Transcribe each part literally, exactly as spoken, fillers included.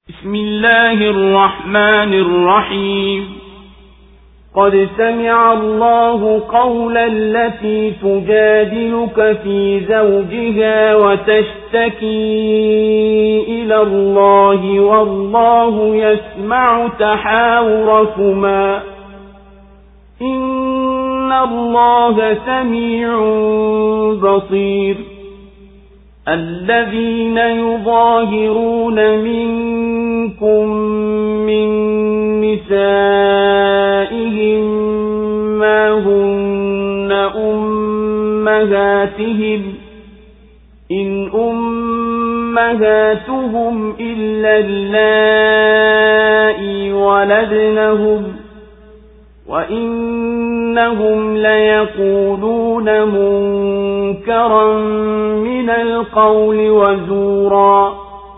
بسم الله الرحمن الرحيم. قد سمع الله قول التي تجادلك في زوجها وتشتكي إلى الله والله يسمع تحاوركما إن الله سميع بصير. الذين يظاهرون منكم من نسائهم ما هن أمهاتهم إن أمهاتهم إلا اللائي ولدنهم وإنهم ليقولون منكرا من القول وزورا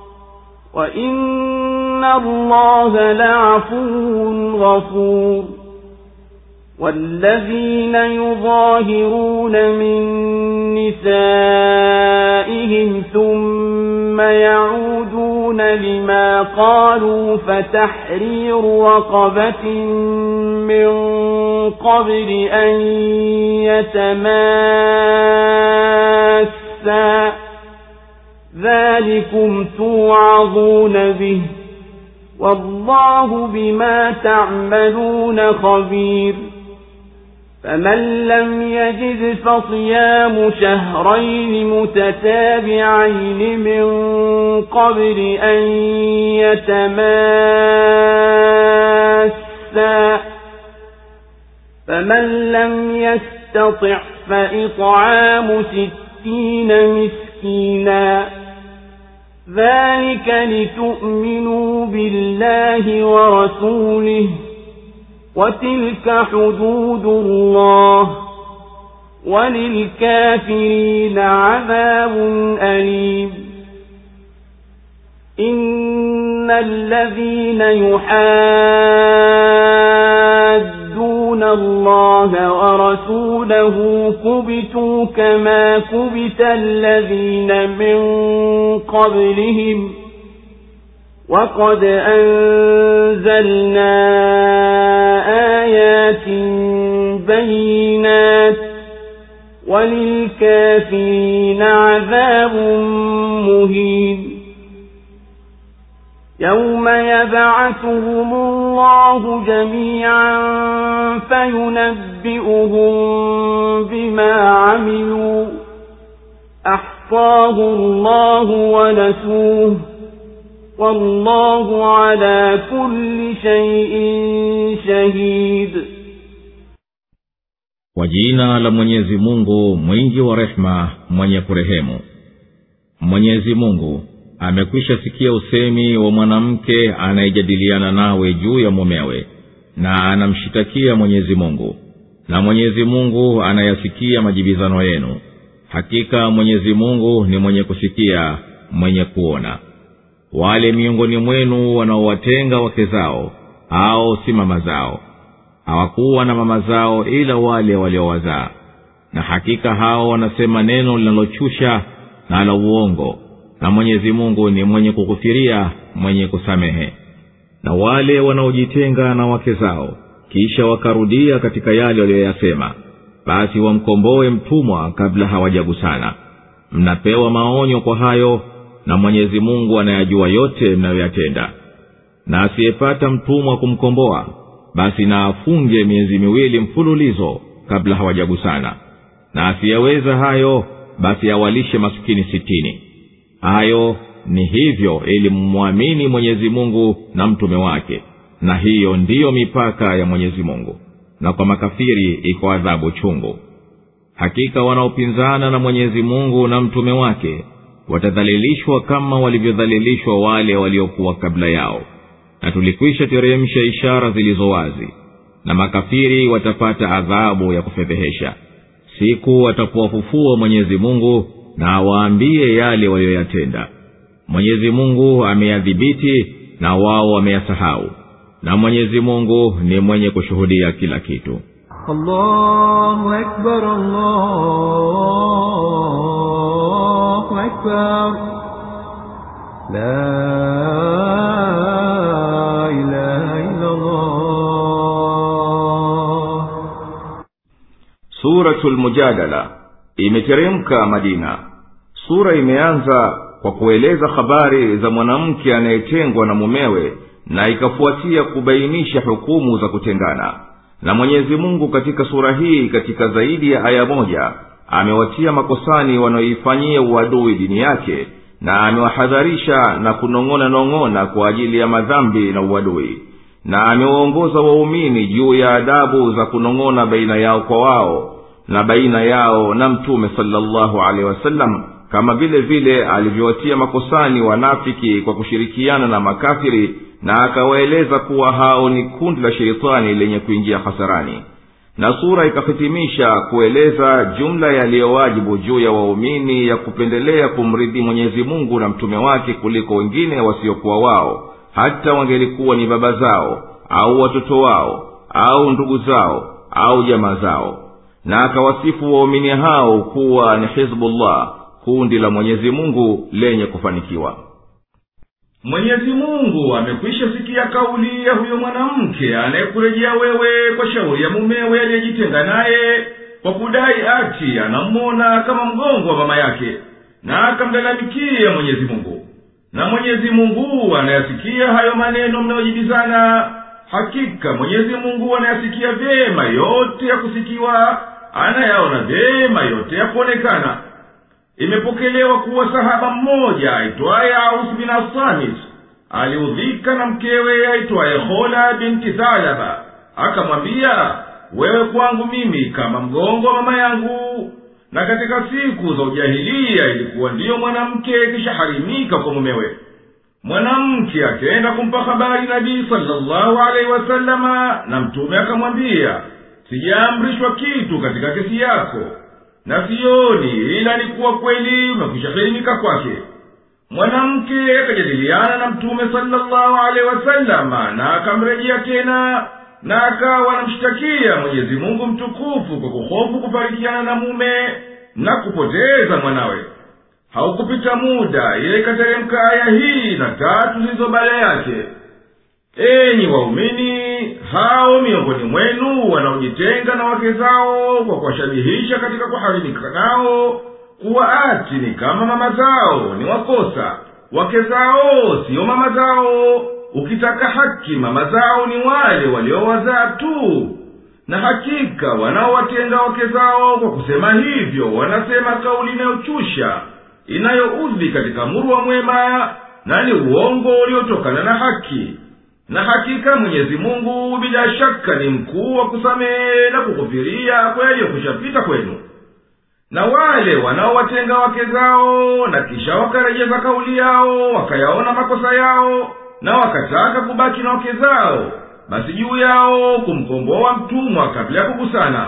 وإن الله لعفو غفور. والذين يظاهرون من نسائهم ثم يعودون لما قالوا فتحرير رقبة من قبل أن يتماسا ذلكم توعظون به والله بما تعملون خبير. فمن لم يجد فصيام شهرين متتابعين من قبل أن يتماسا فمن لم يستطع فإطعام ستين مسكينا ذلك لتؤمنوا بالله ورسوله وتلك حدود الله وللكافرين عذاب أليم. إن الذين يحادون الله ورسوله كبتوا كما كبت الذين من قبلهم وقد أنزلنا آيات بينات وللكافرين عذاب مهين. يوم يبعثهم الله جميعا فينبئهم بما عملوا أحصاه الله ونسوه والله على كل شيء شهيد. Kwa jina la Mwenyezi Mungu mwingi wa rehema mwenye kurehemu. Mwenyezi Mungu amekwisha sikia usemi wa mwanamke anayejadiliana nawe juu ya mumewe na anamshitakia Mwenyezi Mungu, na Mwenyezi Mungu anayasikia majibizano yenu. Hakika Mwenyezi Mungu ni mwenye kusikia, mwenye kuona. Wale miongoni mwenu wanaowatenga wake zao au si mama zao, hawakuwa na mama zao ila wale waliowazaa, na hakika hao wanasema neno linalochusha na la uongo, na Mwenyezi Mungu ni mwenye kughufiria, mwenye kusamehe. Na wale wanaojitenga na wake zao kisha wakarudia katika yale waliyosema, basi wamkomboe mtumwa kabla hawajagusana. Mnapewa maonyo kwa hayo, na Mwenyezi Mungu anayajua yote mnayoyatenda. Na asiyepata mtumwa kumkomboa, basi na afunge miezi miwili mfululizo kabla hawajagusana. Na asiyeweza hayo, basi awalishe maskini sitini. Hayo ni hivyo ili mmwamini Mwenyezi Mungu na mtume wake, na hiyo ndiyo mipaka ya Mwenyezi Mungu. Na kwa makafiri iko adhabu chungu. Hakika wanaopinzana na Mwenyezi Mungu na mtume wake watadhalilishwa kama walivyodhalilishwa wale waliokuwa kabla yao, na tulikwisha teremsha ishara zilizo wazi, na makafiri watapata adhabu ya kufedhehesha siku atapowafufua Mwenyezi Mungu na awaambie yale walioyatenda. Mwenyezi Mungu ameyadhibiti na wao wameyasahau, na Mwenyezi Mungu ni mwenye kushuhudia kila kitu. Allahu Akbar, Allahu Akbar, la suratul mujadala imeteremka Madina. Sura imeanza kwa kueleza habari za mwanamke anayetengwa na mumewe na ikafuatia kubainisha hukumu za kutengana. Na Mwenyezi Mungu katika sura hii katika zaidi ya aya moja amewatia makosani wanaoifanyia uadui dini yake, na amewahadharisha na kunong'ona nong'ona kwa ajili ya madhambi na uadui, na amewaongoza waumini juu ya adabu za kunong'ona baina yao kwa wao na baina yao na Mtume sallallahu alaihi wasallam, kama vile vile alivyowatia makosani wanafiki kwa kushirikiana na makafiri, na akawaeleza kuwa hao ni kundi la sheitani lenye kuingia hasarani. Na sura ikahitimisha kueleza jumla yaliyowajibu juu ya waumini ya kupendelea kumridhi Mwenyezi Mungu na mtume wake kuliko wengine wasiokuwa wao, hata wangelikuwa ni baba zao au watoto wao au ndugu zao au jamaa zao. Na akawasifu waumini hao kuwa ni Hizbullah, kundi la Mwenyezi Mungu lenye kufanikiwa. Mwenyezi Mungu amekwisha sikia kauli ya huyo mwanamke anayekurejea wewe kwa shauri ya mumewe aliyejitenga naye kwa kudai ati anamwona kama mgongo wa mama yake, na akamlalamikia Mwenyezi Mungu. Na Mwenyezi Mungu anayasikia hayo maneno mnayojibizana. Hakika Mwenyezi Mungu anayasikia vyema yote ya kusikiwa, anayaona vyema yote ya kuonekana. Imepokelewa kuwa sahaba mmoja aitwaye Aus bin As-Samit aliudhika na mkewe aitwaye Khola binti Thalaba, akamwambia, wewe kwangu mimi kama mgongo wa mama yangu. Na katika siku za ujahilia ilikuwa ndiyo mwanamke kisha harimika kwa mumewe. Mwanamke akaenda kumpa habari Nabii sallallahu alaihi wasallama, na mtume akamwambia, sijaamrishwa kitu katika kesi yako, na sioni ila ni kuwa kweli umekwishahirimika kwake. Mwanamke akajadiliana na mtume sallallahu alaihi wasallama, na akamrejea tena, na akawa anamshtakia Mwenyezi Mungu mtukufu kwa kuhofu kufarikiana na mume na kupoteza mwanawe. Haukupita muda ile ikateremka aya hii na tatu zilizo baada yake. Enyi waumini, hao miongoni mwenu wanaojitenga na wake zao kwa kuwashabihisha katika kuharimika nao kuwa ati ni kama mama zao, ni wakosa. Wake zao sio mama zao. Ukitaka haki, mama zao ni wale waliowazaa tu. Na hakika wanaowatenda wake zao kwa kusema hivyo wanasema kauli inayochusha, inayoudhi katika murwa mwema, na ni uongo uliotokana na haki. Na hakika Mwenyezi Mungu bila shaka ni mkuu wa kusamehe na kughufiria kwa yaliyokushapita kwenu. Na wale wanaowatenga wake zao na kisha wakarejeza kauli yao, wakayaona makosa yao na wakataka kubaki na wake zao, basi juu yao kumkomboa mtumwa kabla ya kugusana.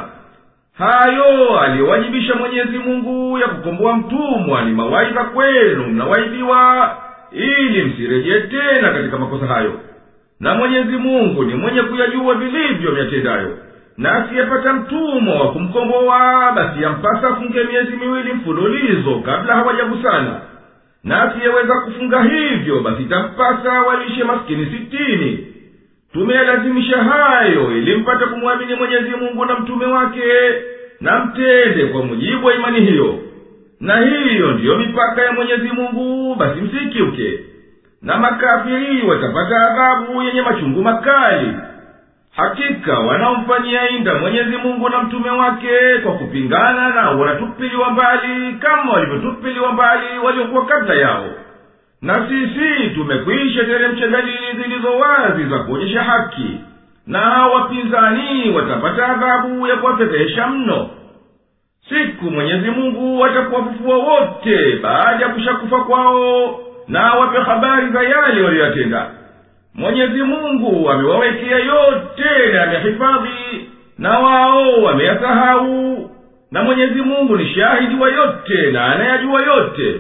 Hayo aliyowajibisha Mwenyezi Mungu ya kukomboa mtumwa ni mawaidha kwenu mnawaidiwa, ili msirejee tena katika makosa hayo. Na Mwenyezi Mungu ni mwenye kuyajua vilivyo myatendayo. Na asiyepata mtumwa wa kumkomboa, basi yampasa afunge miezi miwili mfululizo kabla hawajagusana. Na asiyeweza kufunga hivyo, basi tampasa walishe maskini sitini. Tumeyalazimisha hayo ili mpate kumwamini Mwenyezi Mungu na mtume wake, na mtende kwa mujibu wa imani hiyo. Na hiyo ndiyo mipaka ya Mwenyezi Mungu, basi msikiuke. Na makafiri watapata adhabu yenye machungu makali. Hakika wanaomfanyia inda Mwenyezi Mungu na mtume wake kwa kupingana na wanatupiliwa mbali kama walivyotupiliwa mbali waliokuwa kabla yao. Na sisi tumekwisha teremsha dalili zilizo wazi za kuonyesha haki, na wapinzani watapata adhabu ya kuwafedhesha mno. Siku Mwenyezi Mungu atakuwafufua wote baada ya kushakufa kwao, na wape habari za yale waliyotenda. Mwenyezi Mungu amewawekea yote na amehifadhi, na wao wameyasahau. Na Mwenyezi Mungu ni shahidi wa yote na anayajua yote.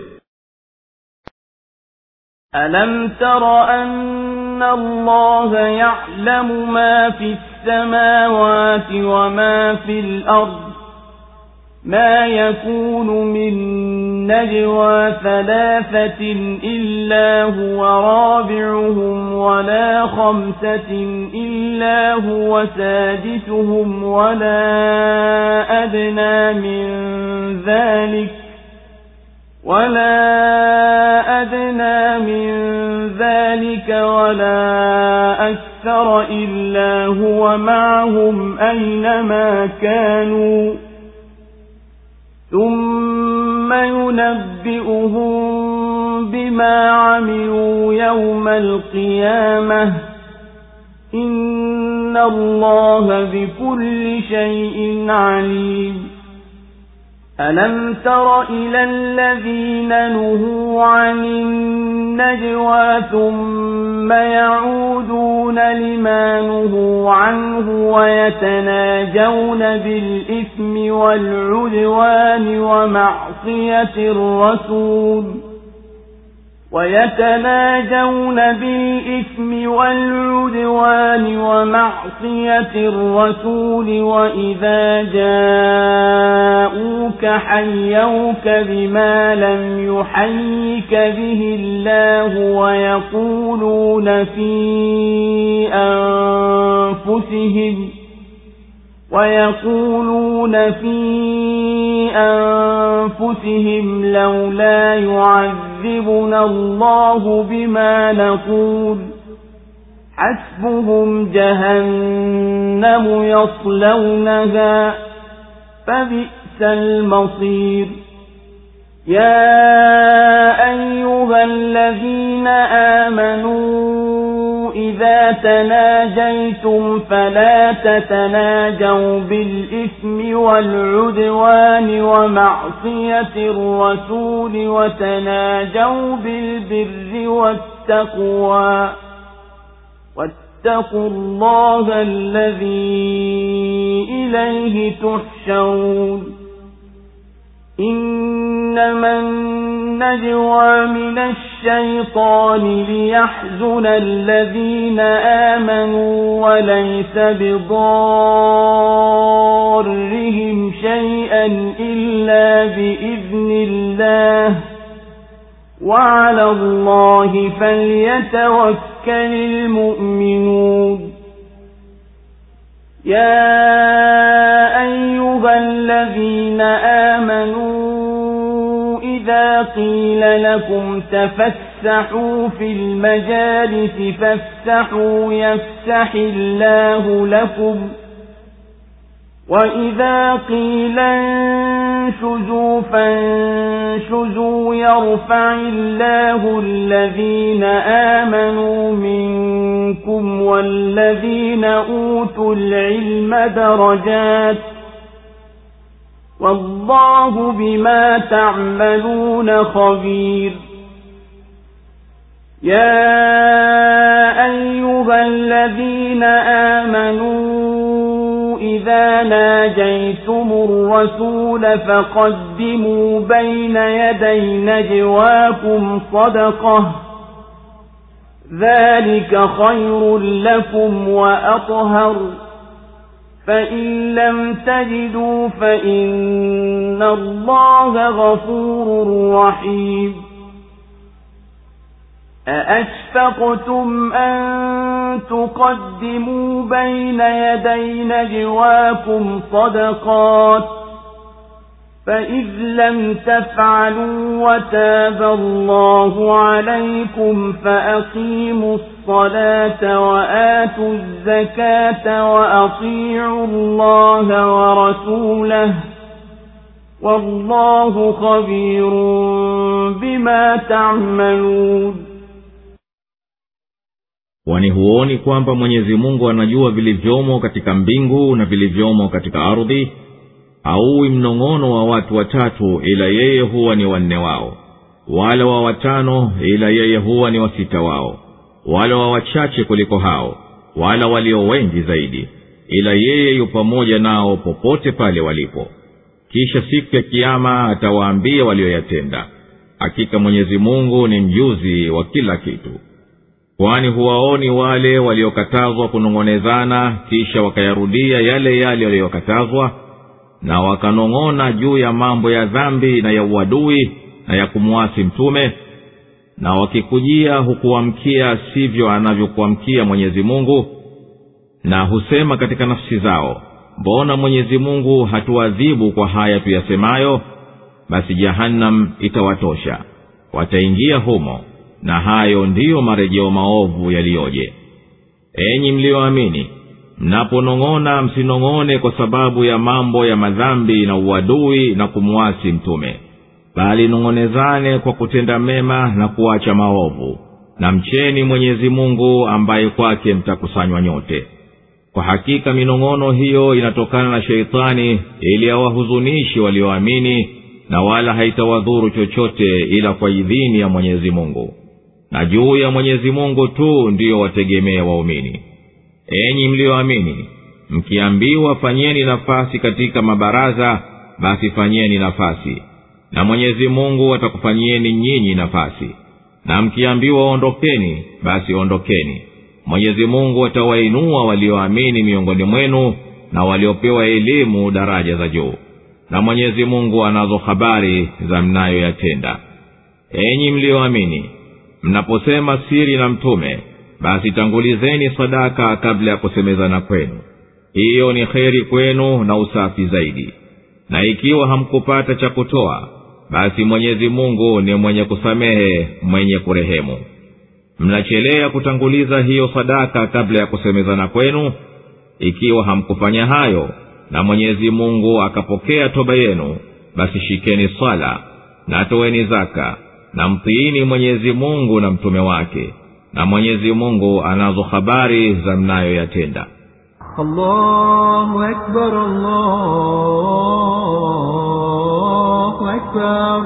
ألم تر أن الله يعلم ما في السماوات وما في الأرض ما يكون من نجوى ثلاثة إلا هو رابعهم ولا خمسة إلا هو سادسهم ولا أدنى من ذلك ولا أدنى من ذلك ولا أكثر إلا هو معهم أينما كانوا ثم ينبئهم بما عملوا يوم القيامة إن الله بكل شيء عليم ألم تر إلى الذين نهوا عن النجوى ثم يعودون لما نهوا عنه ويتناجون بالإثم والعدوان ومعصية الرسول ويتناجون بالإثم والعدوان ومعصية الرسول وإذا جاءوك حيوك بما لم يحيك به الله ويقولون في أنفسهم ويقولون في أنفسهم لولا يعذبنا الله بما نقول حسبهم جهنم يصلونها فبئس المصير يا أيها الذين آمنوا إذا تناجيتم فلا تتناجوا بالإثم والعدوان ومعصية الرسول وتناجوا بالبر والتقوى واتقوا الله الذي إليه تحشرون إنما النجوى من الشيطان ليحزن الذين آمنوا وليس بضارهم شيئا إلا بإذن الله وعلى الله فليتوكل المؤمنون يا أيها الذين آمنوا إذا قيل لكم تفسحوا في المجالس فافسحوا يفسح الله لكم وإذا قيل انشزوا فانشزوا يرفع الله الذين آمنوا منكم والذين أوتوا العلم درجات والله بما تعملون خبير يا أيها الذين آمنوا إذا ناجيتم الرسول فقدموا بين يدي نجواكم صدقة ذلك خير لكم وأطهر فإن لم تجدوا فإن الله غفور رحيم أأشفقتم أن تقدموا بين يدي نجواكم صدقات فإذ لم تفعلوا وتاب الله عليكم فأقيموا الصلاة وآتوا الزكاة وأطيعوا الله ورسوله والله خبير بما تعملون. Wani huoni kwamba Mwenyezi Mungu anajua vilivyomo katika mbingu na vilivyomo katika ardhi? Hauwi mnong'ono wa watu watatu ila yeye huwa ni wanne wao, wala wa watano ila yeye huwa ni wasita wao, wala wa wachache kuliko hao, wala walio wengi zaidi ila yeye yu pamoja nao popote pale walipo. Kisha siku ya kiyama atawaambia walioyatenda, hakika Mwenyezi Mungu ni mjuzi wa kila kitu. Kwani huwaoni wale waliokatazwa kunong'onezana kisha wakayarudia yale yale waliokatazwa? na wakanong'ona juu ya mambo ya dhambi na ya uadui na ya kumwasi mtume, na wakikujia hukuamkia sivyo anavyokuamkia Mwenyezi Mungu, na husema katika nafsi zao, mbona Mwenyezi Mungu hatuadhibu kwa haya tuyasemayo? Basi Jahannam itawatosha, wataingia humo, na hayo ndiyo marejeo maovu yaliyoje. Enyi mlioamini, mnaponong'ona msinong'one kwa sababu ya mambo ya madhambi na uadui na kumwasi mtume, bali nong'onezane kwa kutenda mema na kuacha maovu, na mcheni Mwenyezi Mungu ambaye kwake mtakusanywa nyote. Kwa hakika minong'ono hiyo inatokana na Sheitani ili awahuzunishi walioamini, na wala haitawadhuru chochote ila kwa idhini ya Mwenyezi Mungu, na juu ya Mwenyezi Mungu tu ndiyo wategemea waumini. Enyi mlioamini, mkiambiwa fanyeni nafasi katika mabaraza, basi fanyeni nafasi, na Mwenyezi Mungu atakufanyieni nyinyi nafasi. Na mkiambiwa ondokeni, basi ondokeni. Mwenyezi Mungu atawainua walioamini miongoni mwenu na waliopewa elimu daraja za juu, na Mwenyezi Mungu anazo habari za mnayoyatenda. Enyi mlioamini, mnaposema siri na mtume, basi tangulizeni sadaka kabla ya kusemezana kwenu. Hiyo ni kheri kwenu na usafi zaidi. Na ikiwa hamkupata cha kutoa, basi Mwenyezi Mungu ni mwenye kusamehe, mwenye kurehemu. Mnachelea kutanguliza hiyo sadaka kabla ya kusemezana kwenu. Ikiwa hamkufanya hayo na Mwenyezi Mungu akapokea toba yenu, basi shikeni swala na toeni zaka, na mtiini Mwenyezi Mungu na mtume wake, na Mwenyezi Mungu anazo habari za mnayoyatenda. Allahu Akbar, Allahu Akbar,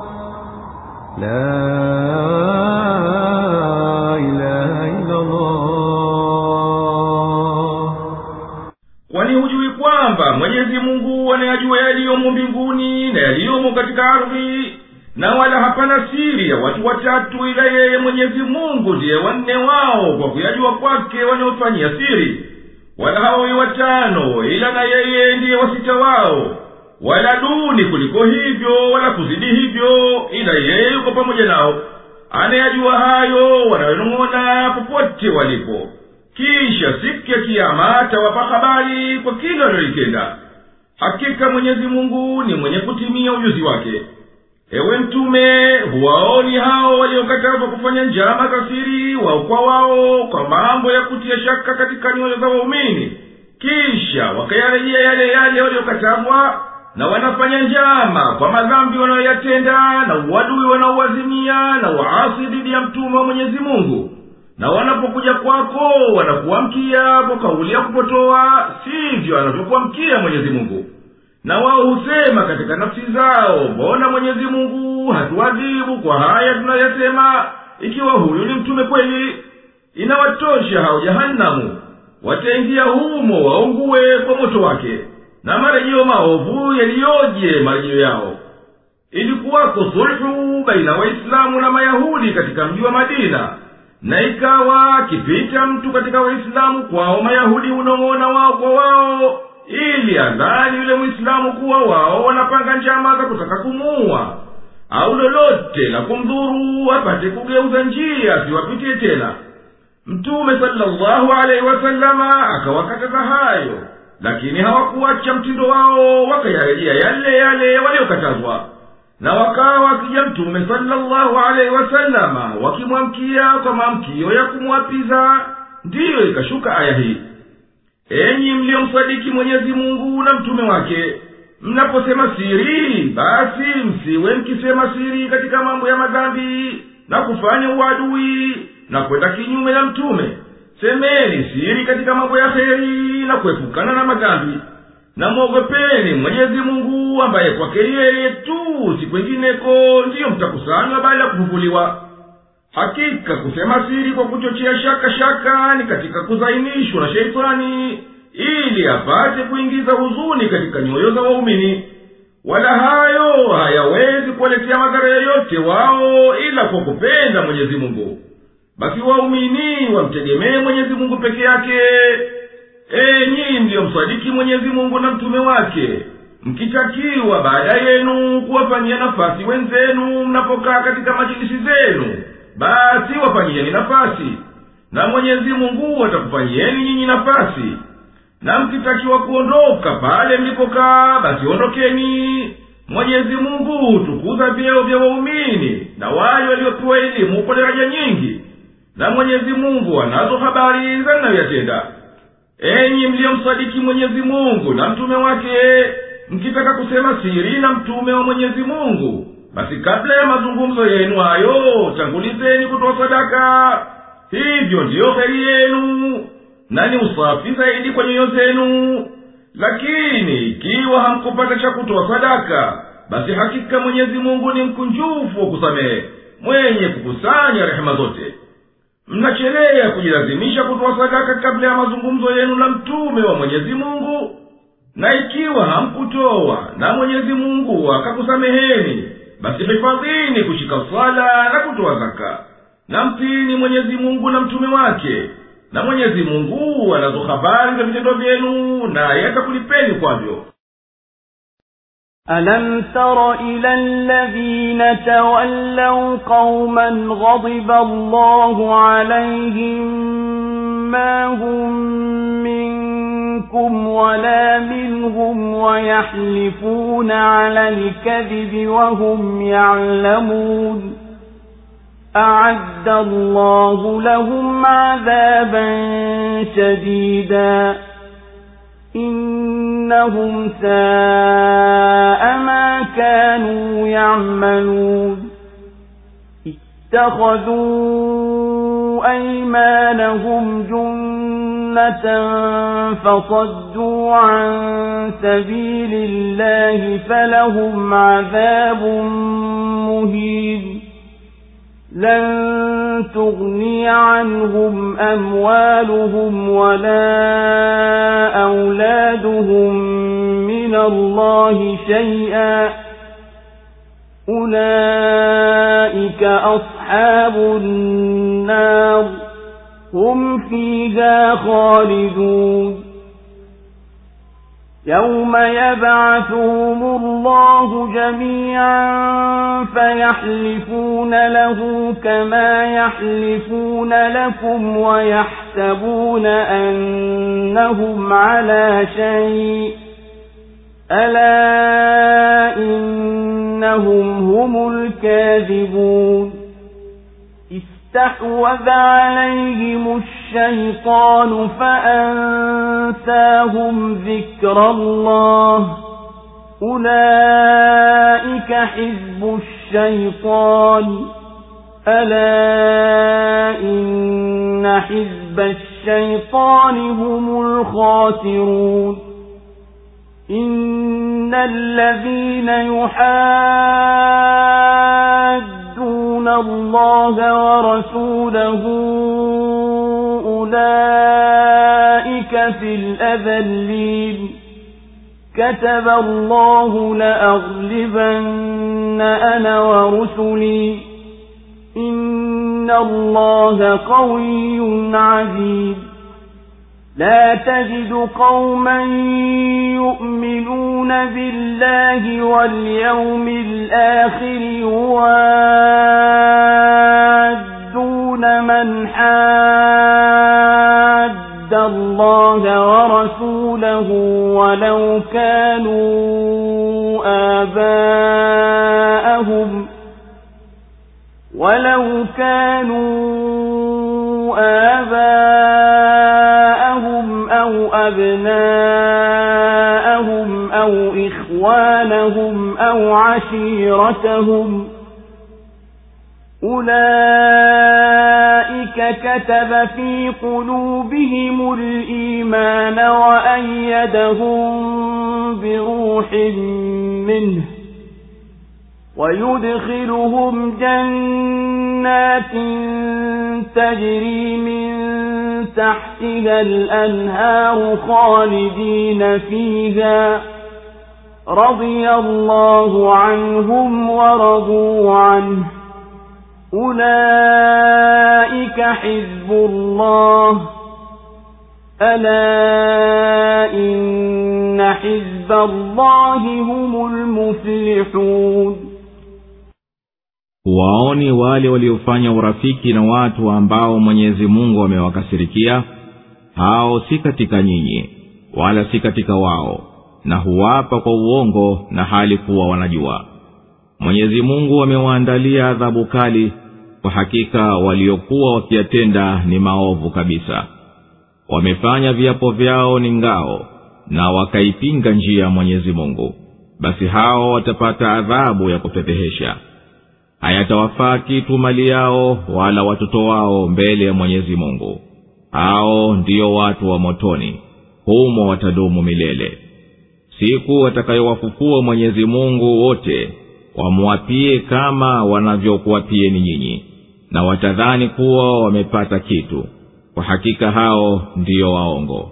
la ilaha illa Allah. Kwani hujui kwamba Mwenyezi Mungu anayajua yaliyomo mbinguni na yaliyomo katika ardhi, na wala hapana siri ya watu watatu ila yeye Mwenyezi Mungu ndiye wanne wao kwa kuyajua kwake wanaofanyia siri, wala hawawi watano ila na yeye ndiye wasita wao, wala duni kuliko hivyo wala kuzidi hivyo ila yeye yuko pamoja nao. Anayajua hayo wanayonong'ona popote walipo, kisha siku ya kiyama atawapa habari kwa kila wanayotenda. Hakika Mwenyezi Mungu ni mwenye kutimia ujuzi wake. Ewe mtume, huwaoni hao waliokatazwa kufanya njama za siri wao kwa wao kwa mambo ya kutia shaka katika nyoyo za waumini, kisha wakayarejea yale yale waliokatazwa, na wanafanya njama kwa madhambi wanayoyatenda na uadui wanaowazimia na waasi dhidi ya mtume wa Mwenyezi Mungu. Na wanapokuja kwako wanakuamkia kwa kauli ya kupotoa, sivyo anavyokuamkia Mwenyezi Mungu. Na wao husema katika nafsi zao, mbona Mwenyezi Mungu hatuadhibu kwa haya tunayosema, ikiwa huyu ni mtume kweli? Inawatosha hao Jahannamu, wataingia humo waungue kwa moto wake, na marejeo maovu yaliyoje marejeo yao. Ilikuwako sulhu baina Waislamu na Mayahudi katika mji wa Madina, na ikawa kipita mtu katika Waislamu kwao Mayahudi unong'ona wao kwa wao, ili adhani yule Muislamu kuwa wao wanapanga njama za kutaka kumuua au lolote la kumdhuru apate kugeuza njia asiwapitie tena. Mtume sallallahu alaihi wasallama akawakataza hayo, lakini hawakuacha mtindo wao, wakayarejea yale yale waliokatazwa. Na wakawa wakija Mtume sallallahu alaihi wasallama wakimwamkia kwa maamkio ya kumwapiza. Ndiyo ikashuka aya hii: enyi mliomsadiki Mwenyezi Mungu na mtume wake, mnaposema siri, basi msiwe mkisema siri katika mambo ya madhambi na kufanya uadui na kwenda kinyume na mtume. Semeni siri katika mambo ya kheri na kuepukana na madhambi, na mwogopeni Mwenyezi Mungu ambaye kwake yeye tu si kwengineko ndiyo mtakusanywa baada ya kufufuliwa. Hakika kusema siri kwa kuchochea shaka shaka ni katika kuzainishwa na Sheitani, ili apate kuingiza huzuni katika nyoyo za waumini. Wala hayo hayawezi kuwaletea madhara yoyote wao ila kwa kupenda Mwenyezi Mungu. Basi waumini wamtegemee Mwenyezi Mungu peke yake. Enyi mliomsadiki Mwenyezi Mungu na mtume wake, mkitakiwa baada yenu kuwafanyia nafasi wenzenu mnapokaa katika majilisi zenu, basi wafanyieni nafasi, na Mwenyezi Mungu atakufanyieni nyinyi nafasi. Na mkitakiwa kuondoka pale mlipokaa, basi ondokeni. Mwenyezi Mungu hutukuza vyeo vya waumini na wale waliopewa elimu kwa daraja nyingi, na Mwenyezi Mungu anazo habari za mnayoyatenda. Enyi mliomsadiki Mwenyezi Mungu na mtume wake, mkitaka kusema siri na mtume wa Mwenyezi Mungu, basi kabla ya mazungumzo yenu hayo tangulizeni kutoa sadaka. Hivyo ndiyo kheri yenu na ni usafi zaidi kwa nyoyo zenu. Lakini ikiwa hamkupata cha kutoa sadaka, basi hakika Mwenyezi Mungu ni mkunjufu wa kusamehe, mwenye kukusanya rehema zote. Mnachelea kujilazimisha kutoa sadaka kabla ya mazungumzo yenu na mtume wa Mwenyezi Mungu. Na ikiwa hamkutoa na Mwenyezi Mungu akakusameheni, basi hifadhini kushika swala na kutoa zaka, na mtini Mwenyezi Mungu na mtume wake. Na Mwenyezi Mungu anazo habari za vitendo vyenu, naye atakulipeni kwavyo. ألم تر إلى الذين تولوا قوما غضب الله عليهم ما هم منكم ولا منهم ويحلفون على الكذب وهم يعلمون أعد الله لهم عذابا شديدا إنهم ساء ما كانوا يعملون اتخذوا أيمانهم جنة فصدوا عن سبيل الله فلهم عذاب مهين لن تغني عنهم أموالهم ولا أولادهم من الله شيئا أولئك أصحاب النار هم فيها خالدون يوم يبعثهم الله جميعا فيحلفون له كما يحلفون لكم ويحسبون أنهم على شيء ألا إنهم هم الكاذبون استحوذ عليهم الشيطان فأنساهم ذكر الله أولئك حزب الشيطان ألا إن حزب الشيطان هم الخاسرون إن الذين يحادون الله ورسوله أولئك في الأذلين كتب الله لأغلبن أنا ورسلي إن الله قوي عزيز لا تجد قوما يؤمنون بالله واليوم الآخر يوادون من حاد الله ورسوله ولو كانوا آباءهم ولو كانوا آباءهم أو أبناءهم أو إخوانهم أو عشيرتهم أولئك كتب في قلوبهم الإيمان وأيدهم بروح منه ويدخلهم جنات تجري من تحتها الأنهار خالدين فيها رضي الله عنهم ورضوا عنه أولئك حزب الله ألا إن حزب الله هم المفلحون. Waoni wale waliofanya urafiki na watu ambao Mwenyezi Mungu amewakasirikia, hao si katika nyinyi wala si katika wao, na huwapa kwa uongo na hali kuwa wanajua. Mwenyezi Mungu amewaandalia adhabu kali, kwa hakika waliokuwa wakiyatenda ni maovu kabisa. Wamefanya viapo vyao ni ngao na wakaipinga njia ya Mwenyezi Mungu, basi hao watapata adhabu ya kufedhehesha. Hayatawafaa kitu mali yao wala watoto wao mbele ya Mwenyezi Mungu. Hao ndio watu wa motoni, humo watadumu milele. Siku watakayowafufua Mwenyezi Mungu wote, wamwapie kama wanavyokuapieni nyinyi, na watadhani kuwa wamepata kitu. Kwa hakika hao ndio waongo.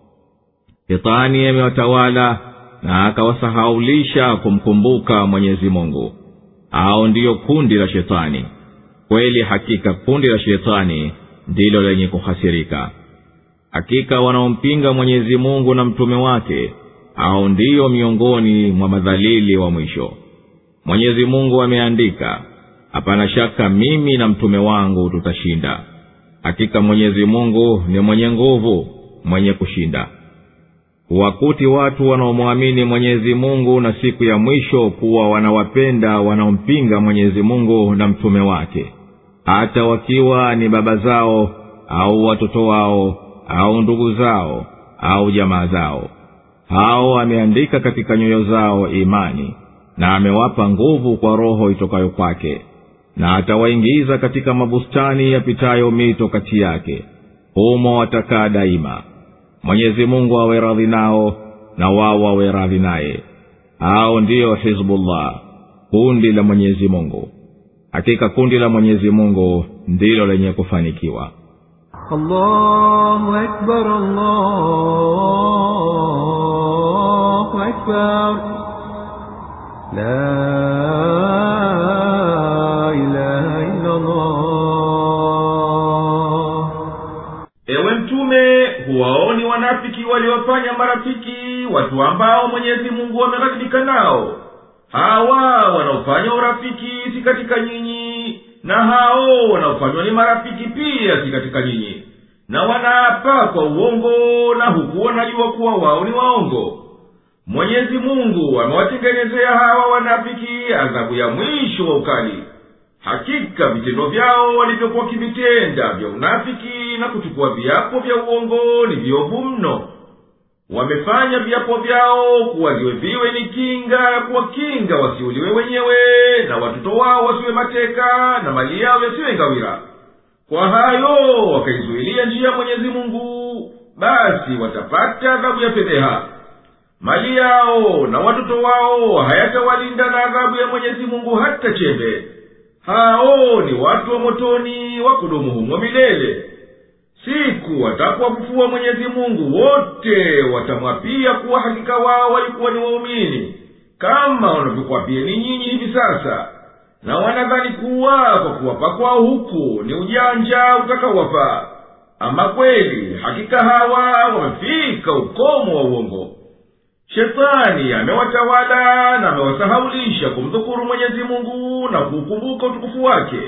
Shetani amewatawala na akawasahaulisha kumkumbuka Mwenyezi Mungu. Hao ndio kundi la Shetani. Kweli hakika kundi la Shetani ndilo lenye kuhasirika. Hakika wanaompinga Mwenyezi Mungu na mtume wake, hao ndio miongoni mwa madhalili wa mwisho. Mwenyezi Mungu ameandika, hapana shaka mimi na mtume wangu tutashinda. Hakika Mwenyezi Mungu ni mwenye nguvu, mwenye kushinda. Wakuti watu wanaomwamini Mwenyezi Mungu na siku ya mwisho kuwa wanawapenda wanaompinga Mwenyezi Mungu na mtume wake, hata wakiwa ni baba zao au watoto wao au ndugu zao au jamaa zao. Hao ameandika katika nyoyo zao imani, na amewapa nguvu kwa roho itokayo kwake, na atawaingiza katika mabustani yapitayo mito kati yake, humo watakaa daima. Mwenyezi Mungu awe radhi nao na wao wawe radhi naye. Hao ndio Hizbullah, kundi la Mwenyezi Mungu. Hakika kundi la Mwenyezi Mungu ndilo lenye kufanikiwa. Allahu Akbar, Allahu Akbar, la ilaha illa Allah. Ewe Mtume, huwaoni wanafiki waliofanya marafiki watu ambao Mwenyezi Mungu ameghadhibika nao? Hawa wanaofanya urafiki si katika nyinyi, na hao wanaofanywa ni marafiki pia si katika nyinyi, na wanaapa kwa uongo na huku wanajua kuwa wao ni waongo. Mwenyezi Mungu amewatengenezea hawa wanafiki adhabu ya mwisho wa ukali. Hakika vitendo vyao walivyokuwa kivitenda vya unafiki na kuchukua viapo vya uongo ni viovu mno. Wamefanya viapo vyao kuwa ziwe viwe ni kinga ya kuwakinga wasiuliwe wenyewe, na watoto wao wasiwe mateka, na mali yao yasiwe ngawira. Kwa hayo wakaizuilia njia ya Mwenyezi Mungu, basi watapata adhabu ya fedheha. Mali yao na watoto wao hayatawalinda na adhabu ya Mwenyezi Mungu hata chembe. Hao ni watu wa motoni wa kudumu humo milele. Siku watapowafufua Mwenyezi Mungu wote, watamwapia kuwa hakika wao walikuwa ni waumini, kama wanavyokuapieni nyinyi hivi sasa. Na wanadhani kuwa kwa kuwapa kwao huku ni ujanja utakaowafaa. Ama kweli hakika hawa wamefika ukomo wa uongo. Shetani amewatawala na amewasahaulisha kumdhukuru Mwenyezi Mungu na kuukumbuka utukufu wake.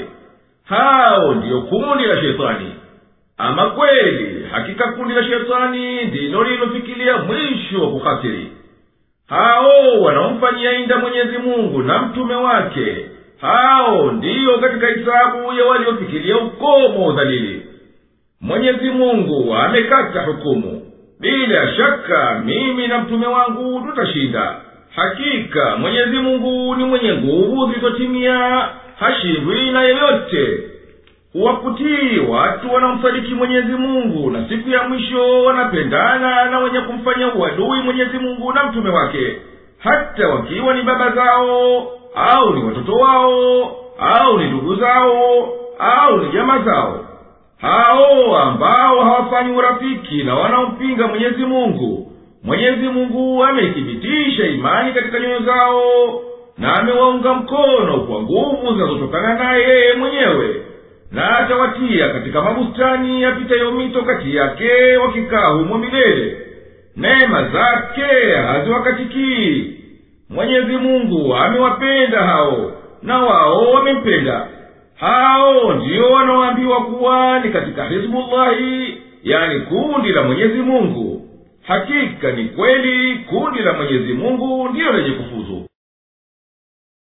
Hao ndiyo kundi la Shetani. Ama kweli hakika kundi la Shetani ndilo lilofikiria mwisho wa kukhasiri. Hao wanaomfanyia inda Mwenyezi Mungu na mtume wake, hao ndiyo katika hisabu ya waliofikiria ukomo wa udhalili. Mwenyezi Mungu amekata hukumu, bila shaka mimi na mtume wangu tutashinda. Hakika Mwenyezi Mungu ni mwenye nguvu zilizotimia, hashindwi na yeyote. Huwakutii watu wanaomsadiki Mwenyezi Mungu na siku ya mwisho wanapendana na wenye kumfanya uadui Mwenyezi Mungu na mtume wake, hata wakiwa ni baba zao au ni watoto wao au ni ndugu zao au ni jamaa zao. Hao ambao hawafanyi urafiki na wanaompinga Mwenyezi Mungu, Mwenyezi Mungu ameithibitisha imani katika nyoyo zao, na amewaunga mkono kwa nguvu zinazotokana naye mwenyewe. na atawatia katika mabustani yapitayo mito kati yake, wakikaa humo milele. Neema zake haziwakatikii. Mwenyezi Mungu amewapenda hao, na wao wamempenda. Hao ndio wanaoambiwa kuwa ni katika hizbullahi, yani kundi la Mwenyezi Mungu. Hakika ni kweli kundi la Mwenyezi Mungu ndiyo lenye kufuzu.